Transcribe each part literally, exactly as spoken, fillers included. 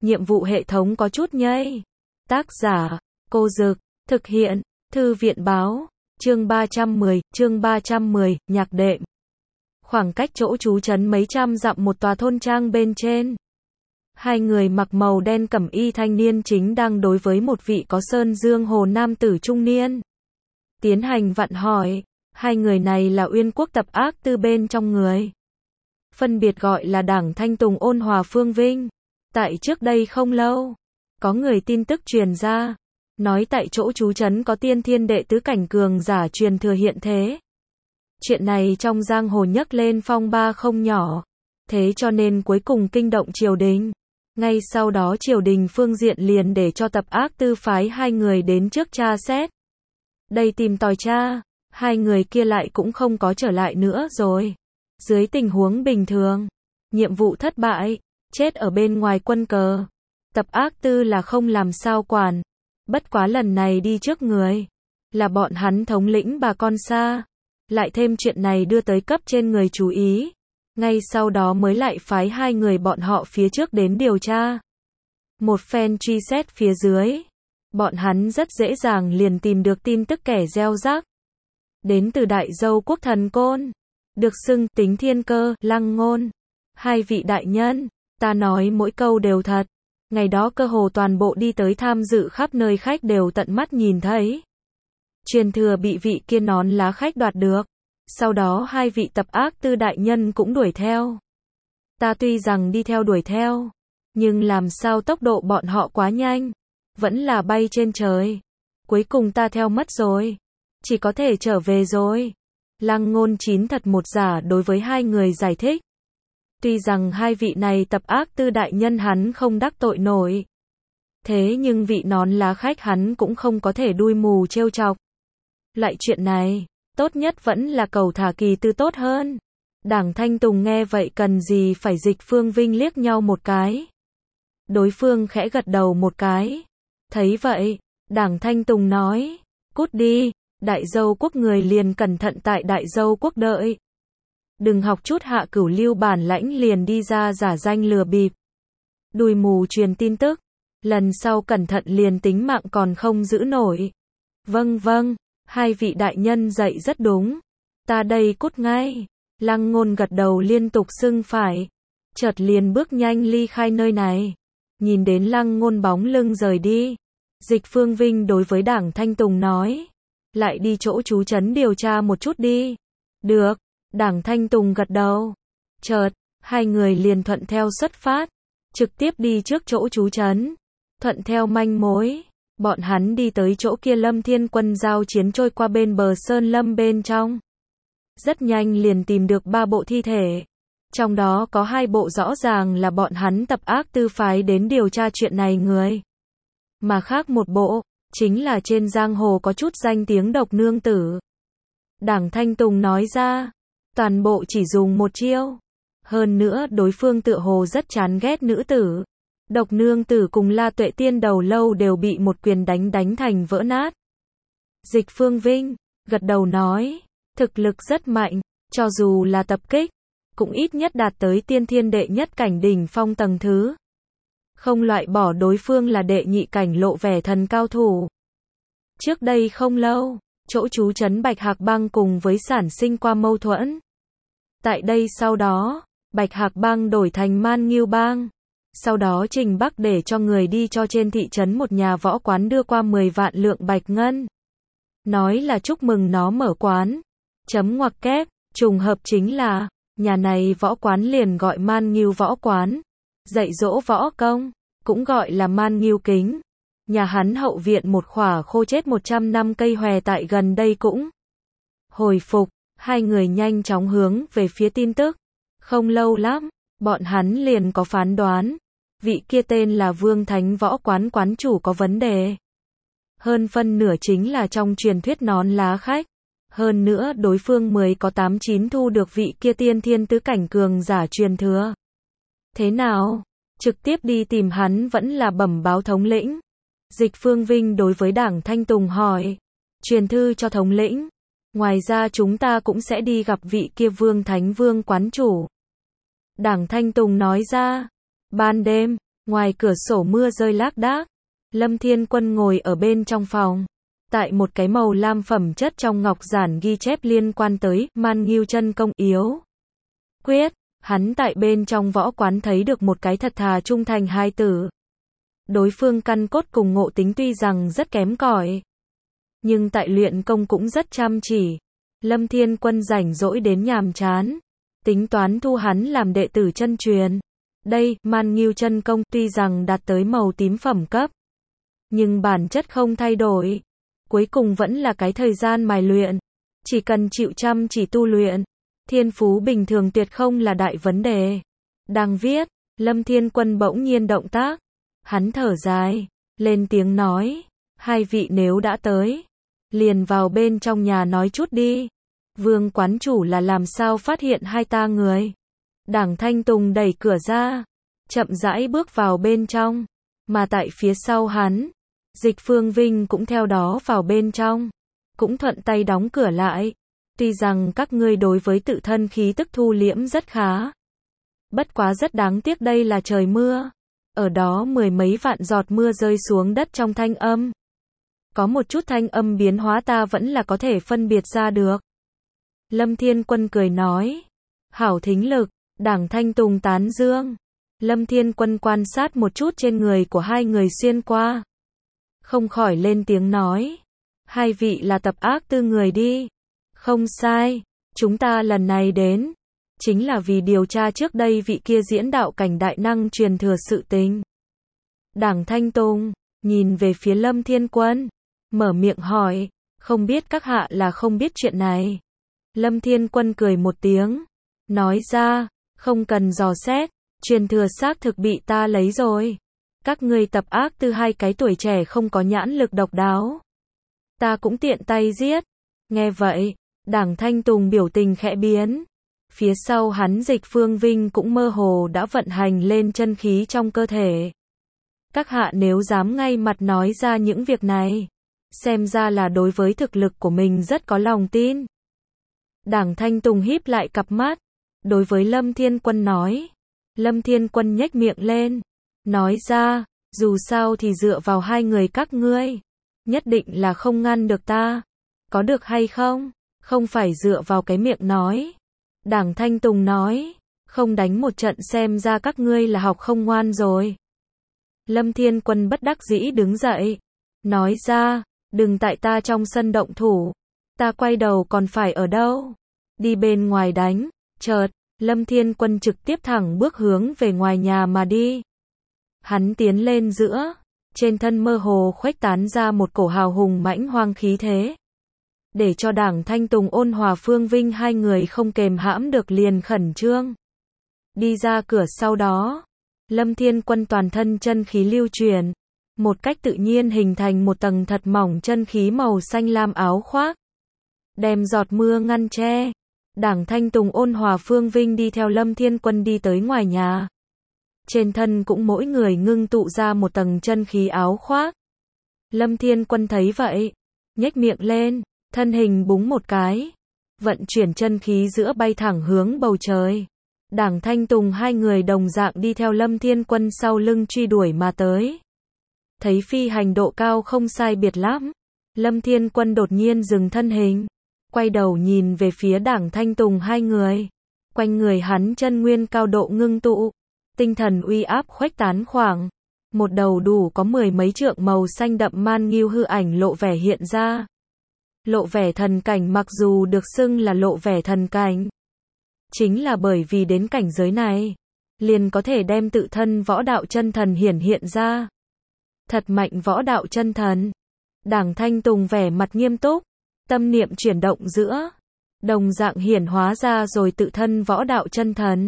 nhiệm vụ hệ thống có chút nhây. Tác giả, Cô Dực, thực hiện, Thư viện báo, chương ba trăm mười, chương ba trăm mười, nhạc đệm. Khoảng cách chỗ trú trấn mấy trăm dặm một tòa thôn trang bên trên. Hai người mặc màu đen cẩm y thanh niên chính đang đối với một vị có sơn dương hồ nam tử trung niên. Tiến hành vặn hỏi, hai người này là Uyên Quốc Tập Ác Tư bên trong người. Phân biệt gọi là Đảng Thanh Tùng Ôn Hòa Phương Vinh. Tại trước đây không lâu, có người tin tức truyền ra, nói tại chỗ trú trấn có tiên thiên đệ tứ cảnh cường giả truyền thừa hiện thế. Chuyện này trong giang hồ nhấc lên phong ba không nhỏ, thế cho nên cuối cùng kinh động triều đình. Ngay sau đó triều đình phương diện liền để cho Tập Ác Tư phái hai người đến trước tra xét. Đây tìm tòi tra, hai người kia lại cũng không có trở lại nữa rồi. Dưới tình huống bình thường, nhiệm vụ thất bại, chết ở bên ngoài quân cờ. Tập Ác Tư là không làm sao quản. Bất quá lần này đi trước người, là bọn hắn thống lĩnh bà con xa. Lại thêm chuyện này đưa tới cấp trên người chú ý. Ngay sau đó mới lại phái hai người bọn họ phía trước đến điều tra. Một phen truy xét phía dưới, bọn hắn rất dễ dàng liền tìm được tin tức kẻ gieo rắc. Đến từ Đại Dâu Quốc Thần Côn, được xưng Tính Thiên Cơ, Lăng Ngôn. Hai vị đại nhân, ta nói mỗi câu đều thật. Ngày đó cơ hồ toàn bộ đi tới tham dự khắp nơi khách đều tận mắt nhìn thấy. Truyền thừa bị vị kia nón lá khách đoạt được. Sau đó hai vị Tập Ác Tư đại nhân cũng đuổi theo. Ta tuy rằng đi theo đuổi theo, nhưng làm sao tốc độ bọn họ quá nhanh, vẫn là bay trên trời. Cuối cùng ta theo mất rồi, chỉ có thể trở về rồi. Lăng Ngôn chín thật một giả đối với hai người giải thích. Tuy rằng hai vị này Tập Ác Tư đại nhân hắn không đắc tội nổi, thế nhưng vị nón lá khách hắn cũng không có thể đuôi mù trêu chọc. Lại chuyện này, tốt nhất vẫn là cầu thả kỳ tư tốt hơn. Đảng Thanh Tùng nghe vậy cần gì phải dịch Phương Vinh liếc nhau một cái. Đối phương khẽ gật đầu một cái. Thấy vậy, Đảng Thanh Tùng nói, cút đi, Đại Dâu Quốc người liền cẩn thận tại Đại Dâu Quốc đợi. Đừng học chút hạ cửu lưu bản lãnh liền đi ra giả danh lừa bịp. Đùi mù truyền tin tức, lần sau cẩn thận liền tính mạng còn không giữ nổi. Vâng vâng, hai vị đại nhân dạy rất đúng. Ta đây cút ngay. Lăng Ngôn gật đầu liên tục xưng phải. Chợt liền bước nhanh ly khai nơi này. Nhìn đến Lăng Ngôn bóng lưng rời đi, Dịch Phương Vinh đối với Đảng Thanh Tùng nói, lại đi chỗ trú trấn điều tra một chút đi. Được. Đảng Thanh Tùng gật đầu. Chợt, hai người liền thuận theo xuất phát, trực tiếp đi trước chỗ trú trấn. Thuận theo manh mối, bọn hắn đi tới chỗ kia Lâm Thiên Quân giao chiến trôi qua bên bờ sơn lâm bên trong. Rất nhanh liền tìm được ba bộ thi thể. Trong đó có hai bộ rõ ràng là bọn hắn Tập Ác Tư phái đến điều tra chuyện này người. Mà khác một bộ, chính là trên giang hồ có chút danh tiếng Độc Nương Tử. Đảng Thanh Tùng nói ra, toàn bộ chỉ dùng một chiêu. Hơn nữa đối phương tựa hồ rất chán ghét nữ tử. Độc Nương Tử cùng La Tuệ Tiên đầu lâu đều bị một quyền đánh đánh thành vỡ nát. Dịch Phương Vinh gật đầu nói, thực lực rất mạnh, cho dù là tập kích, cũng ít nhất đạt tới tiên thiên đệ nhất cảnh đỉnh phong tầng thứ. Không loại bỏ đối phương là đệ nhị cảnh lộ vẻ thần cao thủ. Trước đây không lâu, chỗ trú trấn Bạch Hạc Bang cùng với sản sinh qua mâu thuẫn. Tại đây sau đó, Bạch Hạc Bang đổi thành Man Ngưu Bang. Sau đó Trình Bắc để cho người đi cho trên thị trấn một nhà võ quán đưa qua mười vạn lượng bạch ngân. Nói là chúc mừng nó mở quán. Chấm ngoặc kép, trùng hợp chính là, nhà này võ quán liền gọi Man Ngưu Võ Quán. Dạy dỗ võ công, cũng gọi là Man Ngưu Kính. Nhà hắn hậu viện một khỏa khô chết một trăm năm cây hòe tại gần đây cũng hồi phục. Hai người nhanh chóng hướng về phía tin tức. Không lâu lắm, bọn hắn liền có phán đoán. Vị kia tên là Vương Thánh Võ Quán quán chủ có vấn đề. Hơn phân nửa chính là trong truyền thuyết nón lá khách. Hơn nữa đối phương mười có tám chín thu được vị kia tiên thiên tứ cảnh cường giả truyền thừa. Thế nào? Trực tiếp đi tìm hắn vẫn là bẩm báo thống lĩnh. Dịch Phương Vinh đối với Đảng Thanh Tùng hỏi. Truyền thư cho thống lĩnh. Ngoài ra chúng ta cũng sẽ đi gặp vị kia Vương Thánh Vương quán chủ. Đảng Thanh Tùng nói ra. Ban đêm, Ngoài cửa sổ mưa rơi lác đác. Lâm Thiên Quân ngồi ở bên trong phòng. Tại một cái màu lam phẩm chất trong ngọc giản ghi chép liên quan tới Man Ngưu chân công yếu quyết. Hắn tại bên trong võ quán thấy được một cái thật thà trung thành hai tử. Đối phương căn cốt cùng ngộ tính tuy rằng rất kém cỏi, nhưng tại luyện công cũng rất chăm chỉ. Lâm Thiên Quân rảnh rỗi đến nhàm chán, tính toán thu hắn làm đệ tử chân truyền. Đây, Man Ngưu chân công tuy rằng đạt tới màu tím phẩm cấp, nhưng bản chất không thay đổi. Cuối cùng vẫn là cái thời gian mài luyện. Chỉ cần chịu chăm chỉ tu luyện, thiên phú bình thường tuyệt không là đại vấn đề. Đang viết, Lâm Thiên Quân bỗng nhiên động tác. Hắn thở dài, lên tiếng nói, hai vị nếu đã tới, liền vào bên trong nhà nói chút đi. Vương quán chủ là làm sao phát hiện hai ta người? Đảng Thanh Tùng đẩy cửa ra, chậm rãi bước vào bên trong, mà tại phía sau hắn, Dịch Phương Vinh cũng theo đó vào bên trong, cũng thuận tay đóng cửa lại. Tuy rằng các ngươi đối với tự thân khí tức thu liễm rất khá, bất quá rất đáng tiếc đây là trời mưa. Ở đó mười mấy vạn giọt mưa rơi xuống đất trong thanh âm. Có một chút thanh âm biến hóa ta vẫn là có thể phân biệt ra được. Lâm Thiên Quân cười nói, hảo thính lực. Đảng Thanh Tùng tán dương. Lâm Thiên Quân quan sát một chút trên người của hai người xuyên qua, không khỏi lên tiếng nói, hai vị là tập ác tư người đi. Không sai, chúng ta lần này đến, chính là vì điều tra trước đây vị kia diễn đạo cảnh đại năng truyền thừa sự tình. Đảng Thanh Tùng, nhìn về phía Lâm Thiên Quân, mở miệng hỏi, không biết các hạ là không biết chuyện này. Lâm Thiên Quân cười một tiếng, nói ra, không cần dò xét, truyền thừa xác thực bị ta lấy rồi. Các ngươi tập ác tư hai cái tuổi trẻ không có nhãn lực độc đáo, ta cũng tiện tay giết. Nghe vậy, Đảng Thanh Tùng biểu tình khẽ biến. Phía sau hắn Dịch Phương Vinh cũng mơ hồ đã vận hành lên chân khí trong cơ thể. Các hạ nếu dám ngay mặt nói ra những việc này, xem ra là đối với thực lực của mình rất có lòng tin. Đảng Thanh Tùng híp lại cặp mắt, đối với Lâm Thiên Quân nói. Lâm Thiên Quân nhếch miệng lên, nói ra, dù sao thì dựa vào hai người các ngươi, nhất định là không ngăn được ta. Có được hay không? Không phải dựa vào cái miệng nói. Đảng Thanh Tùng nói, không đánh một trận xem ra các ngươi là học không ngoan rồi. Lâm Thiên Quân bất đắc dĩ đứng dậy, nói ra, đừng tại ta trong sân động thủ, ta quay đầu còn phải ở đâu? Đi bên ngoài đánh. Chợt, Lâm Thiên Quân trực tiếp thẳng bước hướng về ngoài nhà mà đi. Hắn tiến lên giữa, trên thân mơ hồ khuếch tán ra một cổ hào hùng mãnh hoang khí thế, để cho Đảng Thanh Tùng ôn hòa Phương Vinh hai người không kềm hãm được liền khẩn trương. Đi ra cửa sau đó, Lâm Thiên Quân toàn thân chân khí lưu chuyển, một cách tự nhiên hình thành một tầng thật mỏng chân khí màu xanh lam áo khoác, đem giọt mưa ngăn che. Đảng Thanh Tùng ôn hòa Phương Vinh đi theo Lâm Thiên Quân đi tới ngoài nhà. Trên thân cũng mỗi người ngưng tụ ra một tầng chân khí áo khoác. Lâm Thiên Quân thấy vậy, nhếch miệng lên, thân hình búng một cái, vận chuyển chân khí giữa bay thẳng hướng bầu trời. Đảng Thanh Tùng hai người đồng dạng đi theo Lâm Thiên Quân sau lưng truy đuổi mà tới. Thấy phi hành độ cao không sai biệt lắm, Lâm Thiên Quân đột nhiên dừng thân hình, quay đầu nhìn về phía Đảng Thanh Tùng hai người. Quanh người hắn chân nguyên cao độ ngưng tụ, tinh thần uy áp khuếch tán khoảng một đầu đủ có mười mấy trượng màu xanh đậm man ngưu hư ảnh lộ vẻ hiện ra. Lộ vẻ thần cảnh mặc dù được xưng là lộ vẻ thần cảnh, chính là bởi vì đến cảnh giới này, liền có thể đem tự thân võ đạo chân thần hiển hiện ra. Thật mạnh võ đạo chân thần. Đảng Thanh Tùng vẻ mặt nghiêm túc, tâm niệm chuyển động giữa, đồng dạng hiển hóa ra rồi tự thân võ đạo chân thần.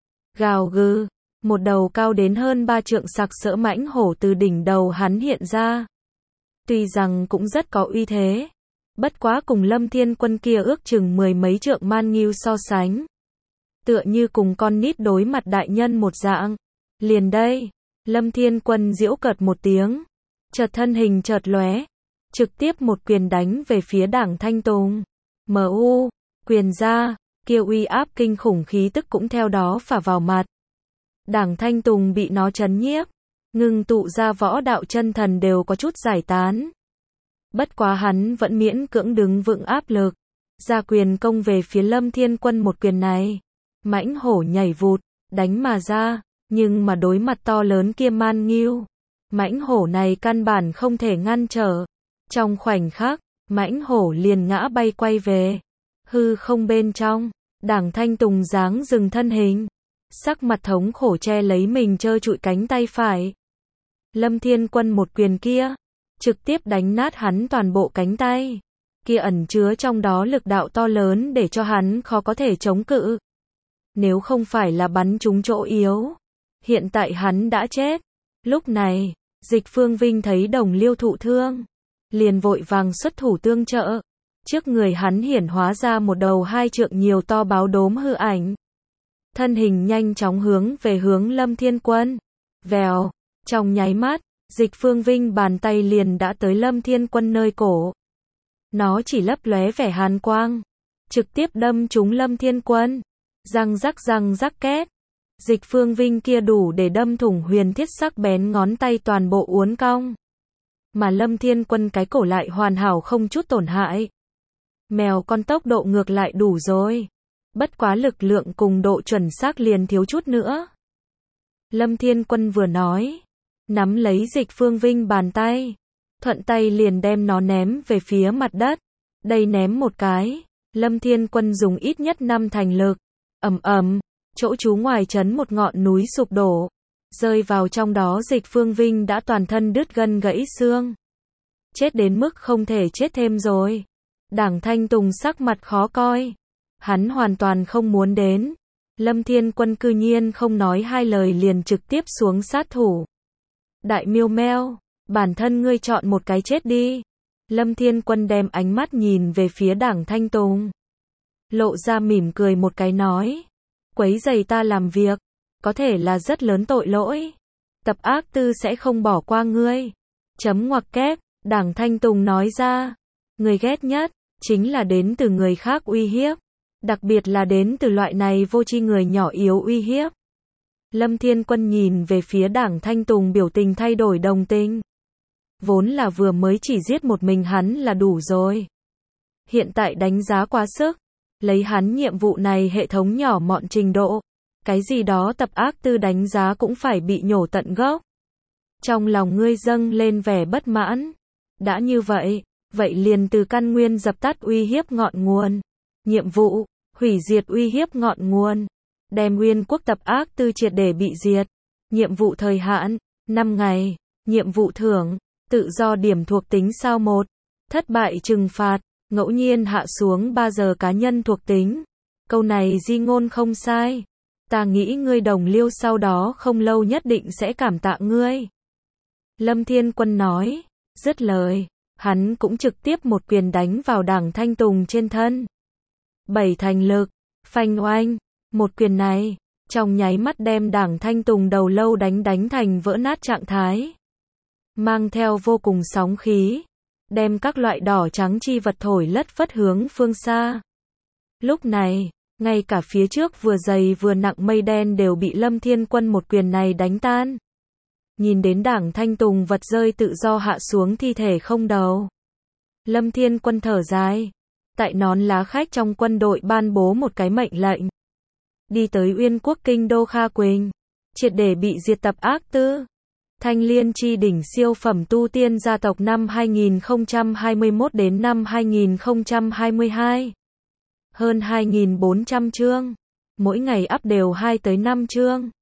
Gào gừ, một đầu cao đến hơn ba trượng sặc sỡ mãnh hổ từ đỉnh đầu hắn hiện ra. Tuy rằng cũng rất có uy thế, bất quá cùng Lâm Thiên Quân kia ước chừng mười mấy trượng man ngưu so sánh, tựa như cùng con nít đối mặt đại nhân một dạng. Liền đây, Lâm Thiên Quân giễu cợt một tiếng, chợt thân hình chợt lóe, trực tiếp một quyền đánh về phía Đảng Thanh Tùng. Mu, quyền ra, kia uy áp kinh khủng khí tức cũng theo đó phả vào mặt. Đảng Thanh Tùng bị nó chấn nhiếp, ngưng tụ ra võ đạo chân thần đều có chút giải tán. Bất quá hắn vẫn miễn cưỡng đứng vững áp lực, ra quyền công về phía Lâm Thiên Quân một quyền này. Mãnh hổ nhảy vụt, đánh mà ra, nhưng mà đối mặt to lớn kia man nghiêu, mãnh hổ này căn bản không thể ngăn trở. Trong khoảnh khắc, mãnh hổ liền ngã bay quay về. Hư không bên trong, Đảng Thanh Tùng dáng dừng thân hình, sắc mặt thống khổ che lấy mình trơ trụi cánh tay phải. Lâm Thiên Quân một quyền kia, trực tiếp đánh nát hắn toàn bộ cánh tay. Kia ẩn chứa trong đó lực đạo to lớn để cho hắn khó có thể chống cự. Nếu không phải là bắn trúng chỗ yếu, hiện tại hắn đã chết. Lúc này, Dịch Phương Vinh thấy Đồng Liêu thụ thương, liền vội vàng xuất thủ tương trợ. Trước người hắn hiển hóa ra một đầu hai trượng nhiều to báo đốm hư ảnh. Thân hình nhanh chóng hướng về hướng Lâm Thiên Quân. Vèo, trong nháy mắt, Dịch Phương Vinh bàn tay liền đã tới Lâm Thiên Quân nơi cổ. Nó chỉ lấp lóe vẻ hàn quang, trực tiếp đâm trúng Lâm Thiên Quân. Răng rắc răng rắc két. Dịch Phương Vinh kia đủ để đâm thủng huyền thiết sắc bén ngón tay toàn bộ uốn cong. Mà Lâm Thiên Quân cái cổ lại hoàn hảo không chút tổn hại. Mèo con tốc độ ngược lại đủ rồi. Bất quá lực lượng cùng độ chuẩn xác liền thiếu chút nữa. Lâm Thiên Quân vừa nói, nắm lấy Dịch Phương Vinh bàn tay, thuận tay liền đem nó ném về phía mặt đất. Đây ném một cái, Lâm Thiên Quân dùng ít nhất năm thành lực. Ầm ầm, chỗ trú ngoài trấn một ngọn núi sụp đổ, rơi vào trong đó Dịch Phương Vinh đã toàn thân đứt gân gãy xương. Chết đến mức không thể chết thêm rồi. Đảng Thanh Tùng sắc mặt khó coi. Hắn hoàn toàn không muốn đến. Lâm Thiên Quân cư nhiên không nói hai lời liền trực tiếp xuống sát thủ. Đại miêu meo, bản thân ngươi chọn một cái chết đi. Lâm Thiên Quân đem ánh mắt nhìn về phía Đảng Thanh Tùng. Lộ ra mỉm cười một cái nói. Quấy rầy ta làm việc, có thể là rất lớn tội lỗi. Tập ác tư sẽ không bỏ qua ngươi. Chấm ngoặc kép, Đảng Thanh Tùng nói ra. Người ghét nhất, chính là đến từ người khác uy hiếp. Đặc biệt là đến từ loại này vô tri người nhỏ yếu uy hiếp. Lâm Thiên Quân nhìn về phía Đảng Thanh Tùng biểu tình thay đổi đồng tình. Vốn là vừa mới chỉ giết một mình hắn là đủ rồi. Hiện tại đánh giá quá sức. Lấy hắn nhiệm vụ này hệ thống nhỏ mọn trình độ. Cái gì đó tập ác tư đánh giá cũng phải bị nhổ tận gốc. Trong lòng ngươi dâng lên vẻ bất mãn. Đã như vậy, vậy liền từ căn nguyên dập tắt uy hiếp ngọn nguồn. Nhiệm vụ, hủy diệt uy hiếp ngọn nguồn. Đem nguyên quốc tập ác tư triệt để bị diệt. Nhiệm vụ thời hạn, năm ngày. Nhiệm vụ thưởng, tự do điểm thuộc tính sao một. Thất bại trừng phạt, ngẫu nhiên hạ xuống ba giờ cá nhân thuộc tính. Câu này di ngôn không sai. Ta nghĩ ngươi Đồng Liêu sau đó không lâu nhất định sẽ cảm tạ ngươi. Lâm Thiên Quân nói, dứt lời, hắn cũng trực tiếp một quyền đánh vào Đảng Thanh Tùng trên thân. Bảy thành lực, phanh oanh, một quyền này, trong nháy mắt đem Đảng Thanh Tùng đầu lâu đánh đánh thành vỡ nát trạng thái. Mang theo vô cùng sóng khí, đem các loại đỏ trắng chi vật thổi lất phất hướng phương xa. Lúc này, ngay cả phía trước vừa dày vừa nặng mây đen đều bị Lâm Thiên Quân một quyền này đánh tan. Nhìn đến Đảng Thanh Tùng vật rơi tự do hạ xuống thi thể không đầu. Lâm Thiên Quân thở dài. Tại nón lá khách trong quân đội ban bố một cái mệnh lệnh. Đi tới Uyên Quốc kinh đô Kha Quỳnh. Triệt để bị diệt tập ác tư. Thanh Liên chi đỉnh siêu phẩm tu tiên gia tộc năm hai nghìn không trăm hai mươi mốt đến năm hai nghìn không trăm hai mươi hai. Hơn hai nghìn bốn trăm chương. Mỗi ngày up đều hai tới năm chương.